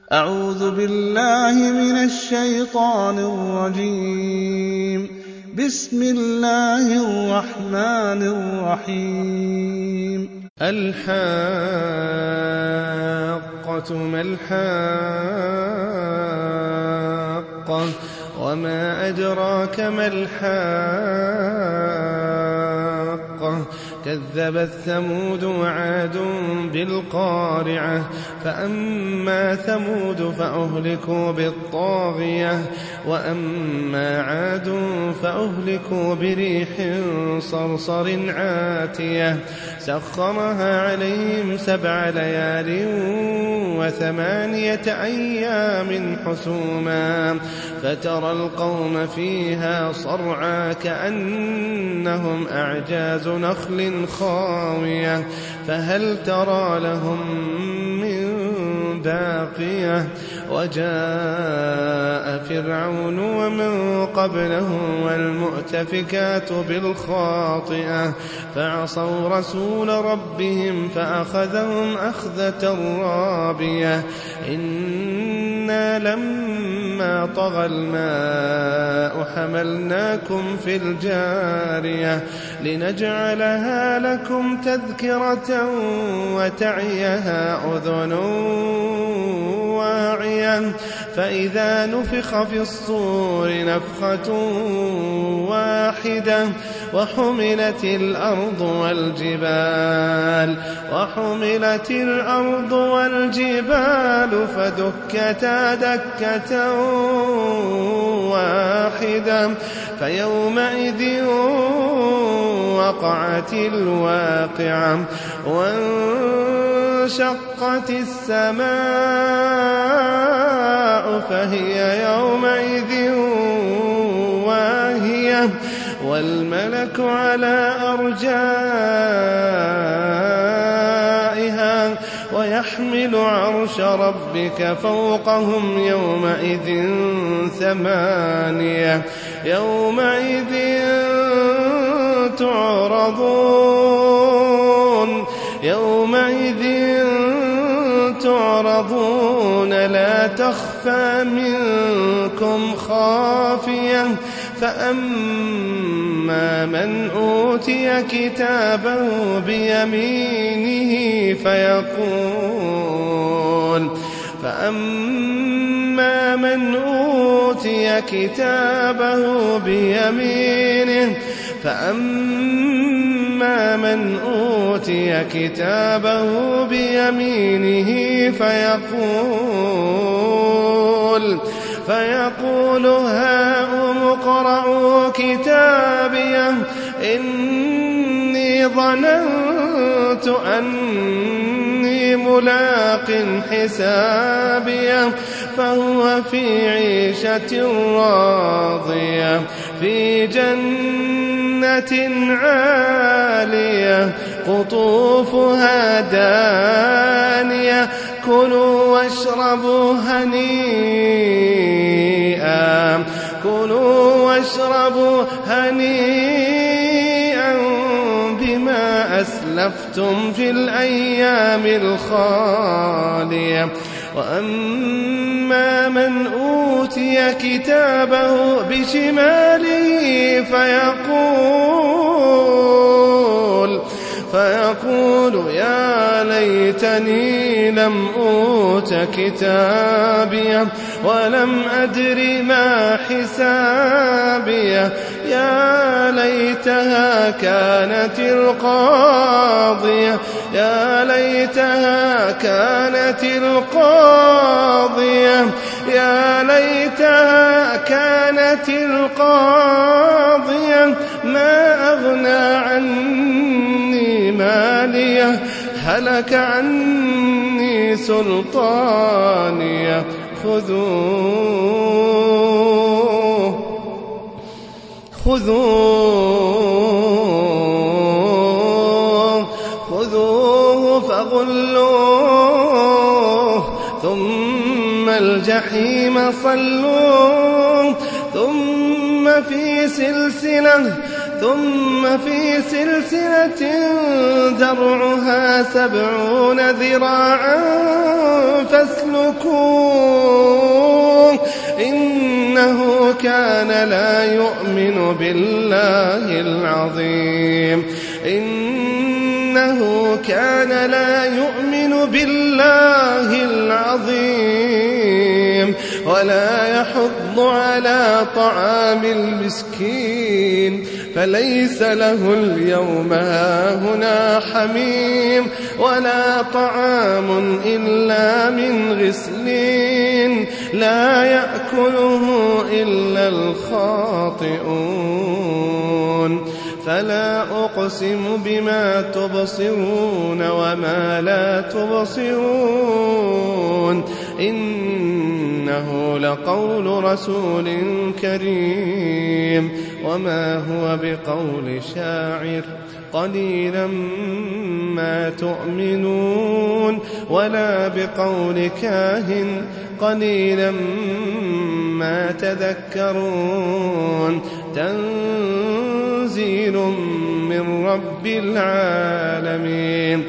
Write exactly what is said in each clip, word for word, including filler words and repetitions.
أعوذ بالله من الشيطان الرجيم. بسم الله الرحمن الرحيم. الحاقة ما الحاقة وما أدراك ما الحاقة كذبت ثمود وعاد بالقارعة فأما ثمود فأهلكوا بالطاغية وأما عاد فأهلكوا بريح صرصر عاتية سخرها عليهم سبع ليال وثمانية أيام حسوما فترى القوم فيها صرعى كأنهم أعجاز نخل خاوية فهل ترى لهم من باقية وجاء فرعون ومن قبله والمؤتفكات بالخاطئة فعصوا رسول ربهم فأخذهم أخذة رابية إنا لما طغى الماء حملناكم في الجارية لنجعلها لكم تذكرة وتعيها أذن واعية فإذا نفخ في الصور نفخة واحدة وحملت الأرض والجبال وحملت الأرض والجبال فدكتا دكة واحدة فيومئذ وقعت الواقعة وانشقت السماء فهي يومئذ واهية والملك على أرجائها ويحمل عرش ربك فوقهم يومئذ ثمانية يومئذ تعرضون يومئذ تعرضون لا تخفى منكم خافية فأما من أوتي كتابه بيمينه فيقول فأما من أوتي كتابه بيمينه فأما من أوتي كتابه بيمينه فيقول فيقول هاؤم اقرءوا كتابيه إني ظننت أني ملاق حسابيه فهو في عيشة راضية في جنة عالية قطوفها دانية كلوا واشربوا هنيئا كلوا واشربوا هنيئا بما أسلفتم في الأيام الخالية وأما من أوتي كتابه بشماله فيقول فيقول يا ليتني لم أوت كتابيه ولم أدر ما حسابيه يا ليتها كانت القاضية يا ليتها كانت القاضية يا ليتها كانت القاضية ما أغنى عني ماليه هلك عني سلطانيه خذوه خذوه خذوه فغلوه ثم الجحيم صلوه ثم في سلسلة ثم في سلسلة درعها سبعون ذراعا فاسلكوه إنه كان لا يؤمن بالله العظيم إنه كان لا يؤمن بالله العظيم ولا يحض على طعام المسكين فليس له اليوم هاهنا حميم ولا طعام إلا من غسلين لا يأكله إلا الخاطئون فلا أقسم بما تبصرون وما لا تبصرون إنه لقول رسول كريم وما هو بقول شاعر قليلا ما تؤمنون ولا بقول كاهن قليلا ما تذكرون تنزيل من رب العالمين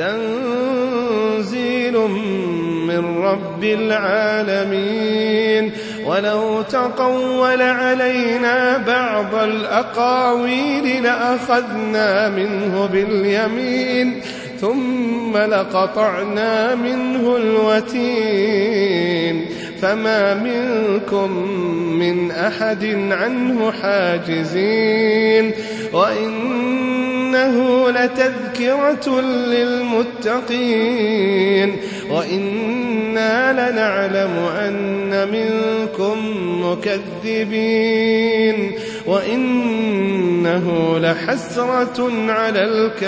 تنزيل من رب العالمين ولو تقول علينا بعض الأقاويل لأخذنا منه باليمين ثم لقطعنا منه الوتين فما منكم من أحد عنه حاجزين وإنه لتذكرة للمتقين وإنا لنعلم أن منكم مكذبين وإنه لحسرة على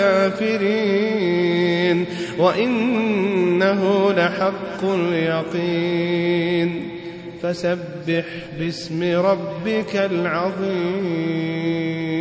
الكافرين وإنه لحق اليقين فسبح باسم ربك العظيم.